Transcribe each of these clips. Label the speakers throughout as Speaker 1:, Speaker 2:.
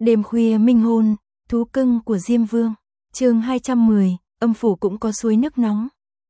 Speaker 1: Đêm khuya minh hôn, thú cưng của Diêm Vương. Chương 210, âm phủ cũng có suối nước nóng.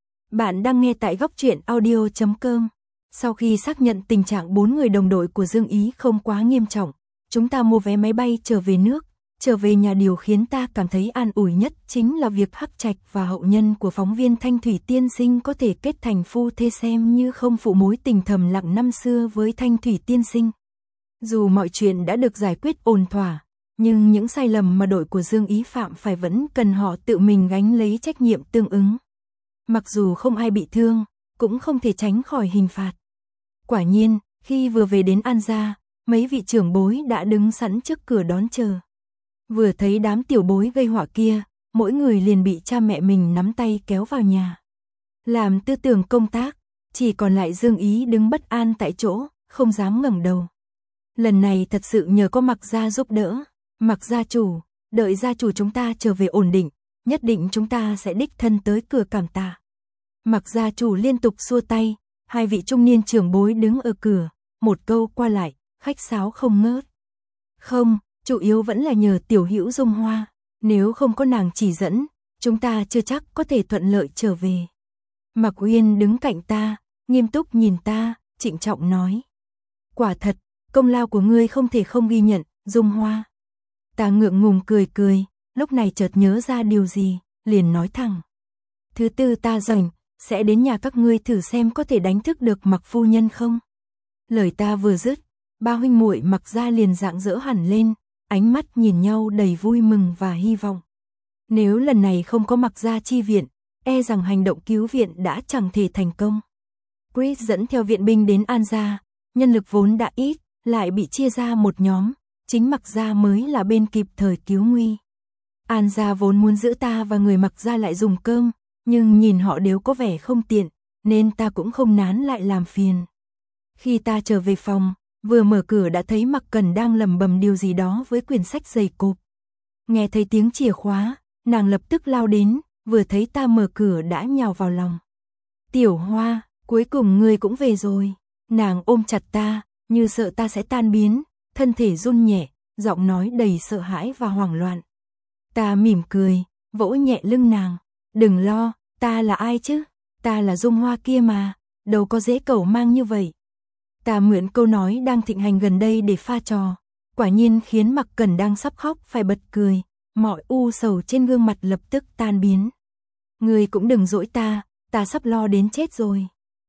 Speaker 1: Bạn đang nghe tại góc truyện audio.com. Sau khi xác nhận tình trạng 4 người đồng đội của Dương Ý không quá nghiêm trọng, chúng ta mua vé máy bay trở về nước. Trở về nhà, điều khiến ta cảm thấy an ủi nhất chính là việc Hắc Trạch và hậu nhân của phóng viên Thanh Thủy tiên sinh có thể kết thành phu thê, xem như không phụ mối tình thầm lặng năm xưa với Thanh Thủy tiên sinh. Dù mọi chuyện đã được giải quyết ổn thỏa, nhưng những sai lầm mà đội của Dương Ý phạm phải vẫn cần họ tự mình gánh lấy trách nhiệm tương ứng. Mặc dù không ai bị thương, cũng không thể tránh khỏi hình phạt. Quả nhiên, khi vừa về đến An gia, mấy vị trưởng bối đã đứng sẵn trước cửa đón chờ. Vừa thấy đám tiểu bối gây họa kia, mỗi người liền bị cha mẹ mình nắm tay kéo vào nhà. Làm tư tưởng công tác, chỉ còn lại Dương Ý đứng bất an tại chỗ, không dám ngẩng đầu. Lần này thật sự nhờ có Mặc gia giúp đỡ. Mặc gia chủ, đợi gia chủ chúng ta trở về ổn định, nhất định chúng ta sẽ đích thân tới cửa cảm tạ. Mặc gia chủ liên tục xua tay, hai vị trung niên trưởng bối đứng ở cửa, một câu qua lại, khách sáo không ngớt. Không, chủ yếu vẫn là nhờ tiểu hữu Dung Hoa, nếu không có nàng chỉ dẫn, chúng ta chưa chắc có thể thuận lợi trở về. Mặc Uyên đứng cạnh ta, nghiêm túc nhìn ta, trịnh trọng nói. Quả thật, công lao của ngươi không thể không ghi nhận, Dung Hoa. Ta ngượng ngùng cười cười, lúc này chợt nhớ ra điều gì, liền nói thẳng. Thứ tư ta rảnh, sẽ đến nhà các ngươi thử xem có thể đánh thức được Mặc phu nhân không. Lời ta vừa dứt, ba huynh muội Mặc gia liền rạng rỡ hẳn lên, ánh mắt nhìn nhau đầy vui mừng và hy vọng. Nếu lần này không có Mặc gia chi viện, e rằng hành động cứu viện đã chẳng thể thành công. Chris dẫn theo viện binh đến An gia, nhân lực vốn đã ít, lại bị chia ra một nhóm, chính Mặc gia mới là bên kịp thời cứu nguy. An gia vốn muốn giữ ta và người Mặc gia lại dùng cơm, nhưng nhìn họ đều có vẻ không tiện, nên ta cũng không nán lại làm phiền. Khi ta trở về phòng, vừa mở cửa đã thấy Mặc Cẩn đang lẩm bẩm điều gì đó với quyển sách dày cộp. Nghe thấy tiếng chìa khóa, nàng lập tức lao đến, vừa thấy ta mở cửa đã nhào vào lòng. Tiểu Hoa, cuối cùng ngươi cũng về rồi. Nàng ôm chặt ta, như sợ ta sẽ tan biến, thân thể run nhẹ, giọng nói đầy sợ hãi và hoảng loạn. Ta mỉm cười, vỗ nhẹ lưng nàng. Đừng lo, ta là ai chứ? Ta là Dung Hoa kia mà, đâu có dễ cẩu mang như vậy. Ta mượn câu nói đang thịnh hành gần đây để pha trò, quả nhiên khiến Mặc Cẩn đang sắp khóc phải bật cười, mọi u sầu trên gương mặt lập tức tan biến. Ngươi cũng đừng dỗi ta sắp lo đến chết rồi.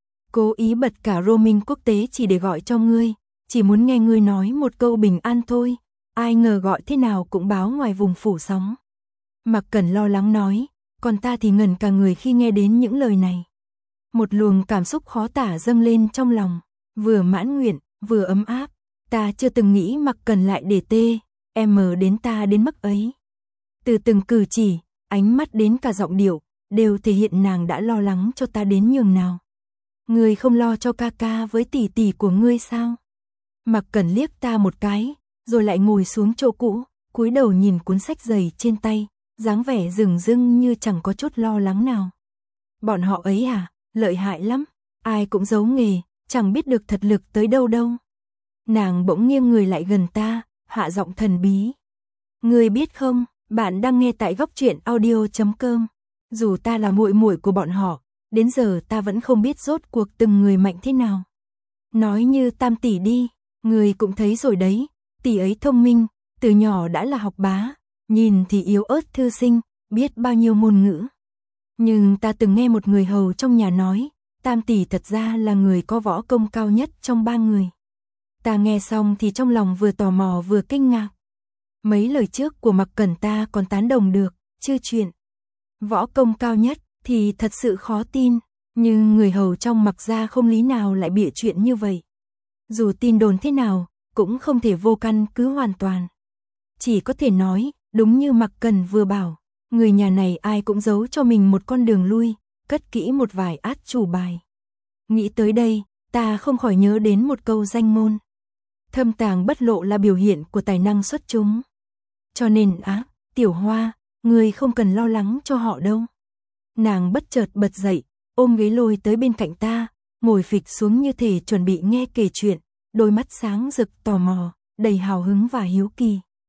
Speaker 1: Cố ý bật cả roaming quốc tế chỉ để gọi cho ngươi, chỉ muốn nghe ngươi nói một câu bình an thôi, ai ngờ gọi thế nào cũng báo ngoài vùng phủ sóng. Mặc Cẩn lo lắng nói, còn ta thì ngẩn cả người khi nghe đến những lời này. Một luồng cảm xúc khó tả dâng lên trong lòng, vừa mãn nguyện, vừa ấm áp, ta chưa từng nghĩ Mặc Cẩn lại để đến ta đến mức ấy. Từ từng cử chỉ, ánh mắt đến cả giọng điệu, đều thể hiện nàng đã lo lắng cho ta đến nhường nào. Ngươi không lo cho ca ca với tỷ tỷ của ngươi sao? Mặc Cẩn liếc ta một cái, rồi lại ngồi xuống chỗ cũ, cúi đầu nhìn cuốn sách dày trên tay, dáng vẻ dửng dưng như chẳng có chút lo lắng nào. Bọn họ ấy à, lợi hại lắm, ai cũng giấu nghề, chẳng biết được thật lực tới đâu đâu. Nàng bỗng nghiêng người lại gần ta, hạ giọng thần bí. Ngươi biết không, bạn đang nghe tại góc truyện audio.com. Dù ta là muội muội của bọn họ, đến giờ ta vẫn không biết rốt cuộc từng người mạnh thế nào. Nói như Tam tỷ đi, ngươi cũng thấy rồi đấy, tỷ ấy thông minh, từ nhỏ đã là học bá, nhìn thì yếu ớt thư sinh, biết bao nhiêu ngôn ngữ. Nhưng ta từng nghe một người hầu trong nhà nói, Tam tỷ thật ra là người có võ công cao nhất trong ba người. Ta nghe xong thì trong lòng vừa tò mò vừa kinh ngạc. Mấy lời trước của Mặc Cẩn ta còn tán đồng được, chưa chuyện. Võ công cao nhất thì thật sự khó tin, nhưng người hầu trong Mặc gia không lý nào lại bịa chuyện như vậy. Dù tin đồn thế nào, cũng không thể vô căn cứ hoàn toàn. Chỉ có thể nói, đúng như Mặc Cẩn vừa bảo, người nhà này ai cũng giấu cho mình một con đường lui, cất kỹ một vài át chủ bài. Nghĩ tới đây, ta không khỏi nhớ đến một câu danh ngôn. Thâm tàng bất lộ là biểu hiện của tài năng xuất chúng. Cho nên Tiểu Hoa, ngươi không cần lo lắng cho họ đâu. Nàng bất chợt bật dậy, ôm ghế lôi tới bên cạnh ta, ngồi phịch xuống như thể chuẩn bị nghe kể chuyện, đôi mắt sáng rực tò mò, đầy hào hứng và hiếu kỳ.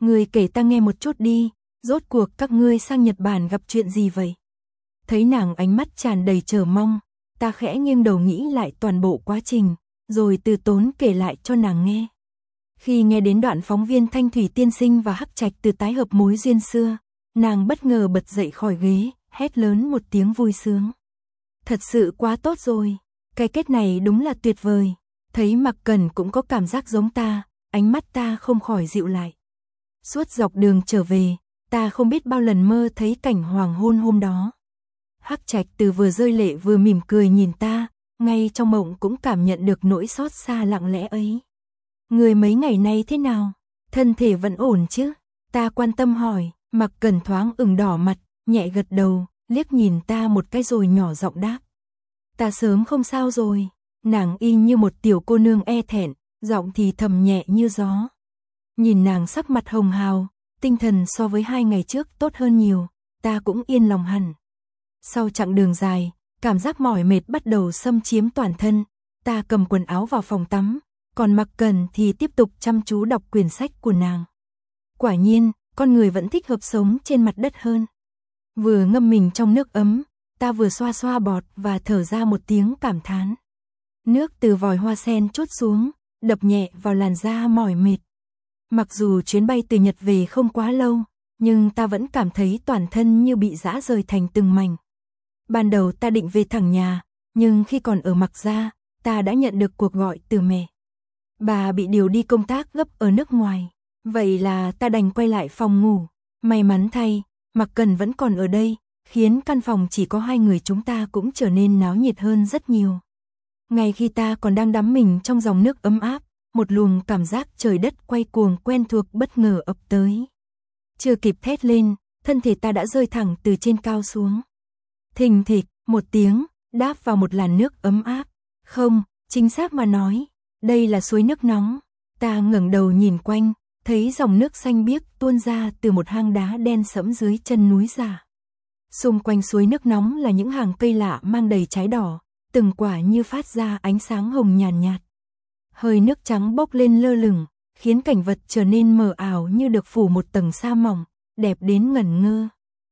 Speaker 1: Ngươi kể ta nghe một chút đi, rốt cuộc các ngươi sang Nhật Bản gặp chuyện gì vậy? Thấy nàng ánh mắt tràn đầy chờ mong, ta khẽ nghiêng đầu nghĩ lại toàn bộ quá trình, rồi từ tốn kể lại cho nàng nghe. Khi nghe đến đoạn phóng viên Thanh Thủy tiên sinh và Hắc Trạch từ tái hợp mối duyên xưa, nàng bất ngờ bật dậy khỏi ghế, hét lớn một tiếng vui sướng. Thật sự quá tốt rồi, cái kết này đúng là tuyệt vời. Thấy Mặc Cẩn cũng có cảm giác giống ta, ánh mắt ta không khỏi dịu lại. Suốt dọc đường trở về, ta không biết bao lần mơ thấy cảnh hoàng hôn hôm đó. Hắc Trạch từ vừa rơi lệ vừa mỉm cười nhìn ta, ngay trong mộng cũng cảm nhận được nỗi xót xa lặng lẽ ấy. Người mấy ngày nay thế nào? Thân thể vẫn ổn chứ? Ta quan tâm hỏi. Mặc Cẩn thoáng ửng đỏ mặt, nhẹ gật đầu, liếc nhìn ta một cái rồi nhỏ giọng đáp. Ta sớm không sao rồi. Nàng y như một tiểu cô nương e thẹn, giọng thì thầm nhẹ như gió. Nhìn nàng sắc mặt hồng hào, tinh thần so với 2 ngày trước tốt hơn nhiều, ta cũng yên lòng hẳn. Sau chặng đường dài, cảm giác mỏi mệt bắt đầu xâm chiếm toàn thân, ta cầm quần áo vào phòng tắm, còn Mặc Cẩn thì tiếp tục chăm chú đọc quyển sách của nàng. Quả nhiên, con người vẫn thích hợp sống trên mặt đất hơn. Vừa ngâm mình trong nước ấm, ta vừa xoa xoa bọt và thở ra một tiếng cảm thán. Nước từ vòi hoa sen trút xuống, đập nhẹ vào làn da mỏi mệt. Mặc dù chuyến bay từ Nhật về không quá lâu, nhưng ta vẫn cảm thấy toàn thân như bị giã rời thành từng mảnh. Ban đầu ta định về thẳng nhà, nhưng khi còn ở Mặc gia, ta đã nhận được cuộc gọi từ mẹ. Bà bị điều đi công tác gấp ở nước ngoài. Vậy là ta đành quay lại phòng ngủ. May mắn thay, Mặc Cẩn vẫn còn ở đây, khiến căn phòng chỉ có 2 người chúng ta cũng trở nên náo nhiệt hơn rất nhiều. Ngay khi ta còn đang đắm mình trong dòng nước ấm áp, một luồng cảm giác trời đất quay cuồng quen thuộc bất ngờ ập tới. Chưa kịp thét lên, thân thể ta đã rơi thẳng từ trên cao xuống. Thình thịch, một tiếng, đáp vào một làn nước ấm áp. Không, chính xác mà nói, đây là suối nước nóng. Ta ngẩng đầu nhìn quanh, thấy dòng nước xanh biếc tuôn ra từ một hang đá đen sẫm dưới chân núi già. Xung quanh suối nước nóng là những hàng cây lạ mang đầy trái đỏ, từng quả như phát ra ánh sáng hồng nhàn nhạt. Hơi nước trắng bốc lên lơ lửng, khiến cảnh vật trở nên mờ ảo như được phủ một tầng sa mỏng, đẹp đến ngẩn ngơ.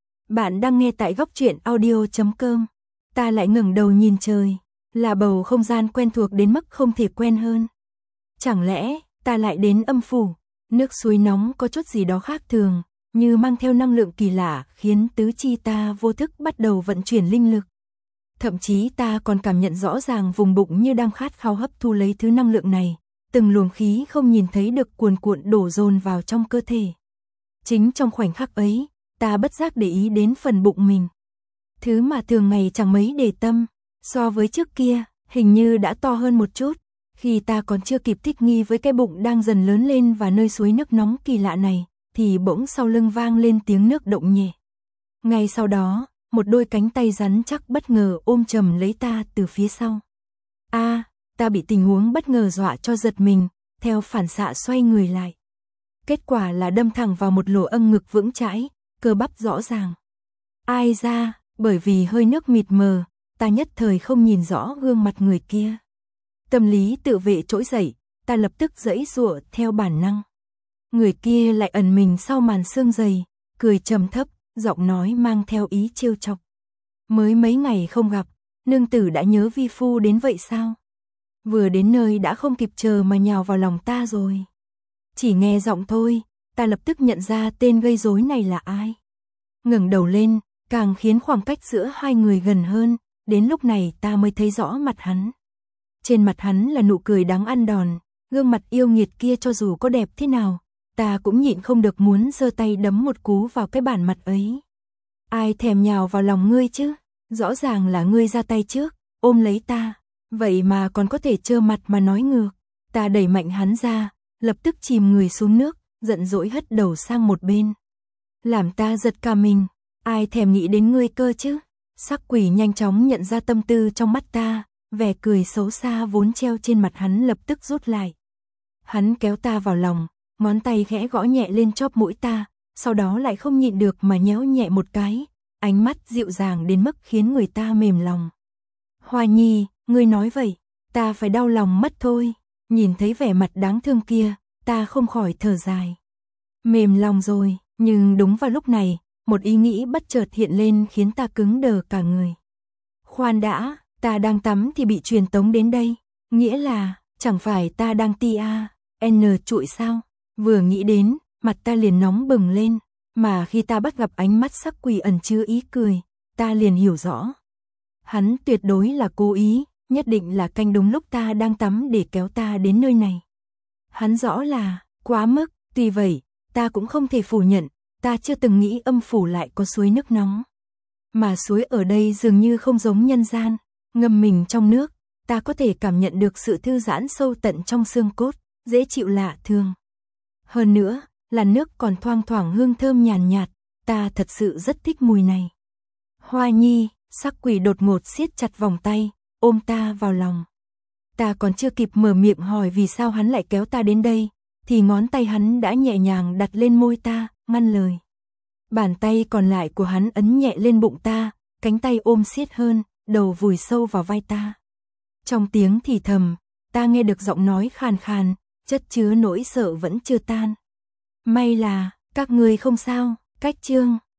Speaker 1: Bạn đang nghe tại goctruyện.audio.com. Ta lại ngẩng đầu nhìn trời, là bầu không gian quen thuộc đến mức không thể quen hơn. Chẳng lẽ ta lại đến âm phủ? Nước suối nóng có chút gì đó khác thường, như mang theo năng lượng kỳ lạ khiến tứ chi ta vô thức bắt đầu vận chuyển linh lực. Thậm chí ta còn cảm nhận rõ ràng vùng bụng như đang khát khao hấp thu lấy thứ năng lượng này, từng luồng khí không nhìn thấy được cuồn cuộn đổ dồn vào trong cơ thể. Chính trong khoảnh khắc ấy, ta bất giác để ý đến phần bụng mình. Thứ mà thường ngày chẳng mấy để tâm, so với trước kia, hình như đã to hơn một chút. Khi ta còn chưa kịp thích nghi với cái bụng đang dần lớn lên và nơi suối nước nóng kỳ lạ này, thì bỗng sau lưng vang lên tiếng nước động nhẹ. Ngay sau đó, một đôi cánh tay rắn chắc bất ngờ ôm chầm lấy ta từ phía sau. Ta bị tình huống bất ngờ dọa cho giật mình, theo phản xạ xoay người lại. Kết quả là đâm thẳng vào một lỗ âng ngực vững chãi, cơ bắp rõ ràng. Ai ra, bởi vì hơi nước mịt mờ, ta nhất thời không nhìn rõ gương mặt người kia. Tâm lý tự vệ trỗi dậy, ta lập tức giãy giụa theo bản năng. Người kia lại ẩn mình sau màn sương dày, cười trầm thấp, giọng nói mang theo ý trêu chọc. Mới mấy ngày không gặp, nương tử đã nhớ vi phu đến vậy sao? Vừa đến nơi đã không kịp chờ mà nhào vào lòng ta rồi. Chỉ nghe giọng thôi, ta lập tức nhận ra tên gây rối này là ai. Ngẩng đầu lên, càng khiến khoảng cách giữa hai người gần hơn, đến lúc này ta mới thấy rõ mặt hắn. Trên mặt hắn là nụ cười đáng ăn đòn, gương mặt yêu nghiệt kia cho dù có đẹp thế nào, ta cũng nhịn không được muốn giơ tay đấm một cú vào cái bản mặt ấy. Ai thèm nhào vào lòng ngươi chứ, rõ ràng là ngươi ra tay trước, ôm lấy ta, vậy mà còn có thể trơ mặt mà nói ngược. Ta đẩy mạnh hắn ra, lập tức chìm người xuống nước, giận dỗi hất đầu sang một bên. Làm ta giật cả mình, ai thèm nghĩ đến ngươi cơ chứ. Sắc quỷ nhanh chóng nhận ra tâm tư trong mắt ta, vẻ cười xấu xa vốn treo trên mặt hắn lập tức rút lại. Hắn kéo ta vào lòng, ngón tay khẽ gõ nhẹ lên chóp mũi ta, sau đó lại không nhịn được mà nhéo nhẹ một cái, ánh mắt dịu dàng đến mức khiến người ta mềm lòng. Hoa Nhi, ngươi nói vậy, ta phải đau lòng mất thôi. Nhìn thấy vẻ mặt đáng thương kia, ta không khỏi thở dài. Mềm lòng rồi, nhưng đúng vào lúc này, một ý nghĩ bất chợt hiện lên khiến ta cứng đờ cả người. Khoan đã, ta đang tắm thì bị truyền tống đến đây, nghĩa là, chẳng phải ta đang N trụi sao? Vừa nghĩ đến, mặt ta liền nóng bừng lên, mà khi ta bắt gặp ánh mắt sắc quỷ ẩn chứa ý cười, ta liền hiểu rõ. Hắn tuyệt đối là cố ý, nhất định là canh đúng lúc ta đang tắm để kéo ta đến nơi này. Hắn rõ là, quá mức, tuy vậy, ta cũng không thể phủ nhận, ta chưa từng nghĩ âm phủ lại có suối nước nóng. Mà suối ở đây dường như không giống nhân gian, ngâm mình trong nước, ta có thể cảm nhận được sự thư giãn sâu tận trong xương cốt, dễ chịu lạ thường. Hơn nữa, làn nước còn thoang thoảng hương thơm nhàn nhạt, ta thật sự rất thích mùi này. Hoa Nhi, sắc quỷ đột ngột siết chặt vòng tay, ôm ta vào lòng. Ta còn chưa kịp mở miệng hỏi vì sao hắn lại kéo ta đến đây, thì ngón tay hắn đã nhẹ nhàng đặt lên môi ta, ngăn lời. Bàn tay còn lại của hắn ấn nhẹ lên bụng ta, cánh tay ôm siết hơn, đầu vùi sâu vào vai ta. Trong tiếng thì thầm, ta nghe được giọng nói khàn khàn, chất chứa nỗi sợ vẫn chưa tan. May là, các ngươi không sao, cách chương.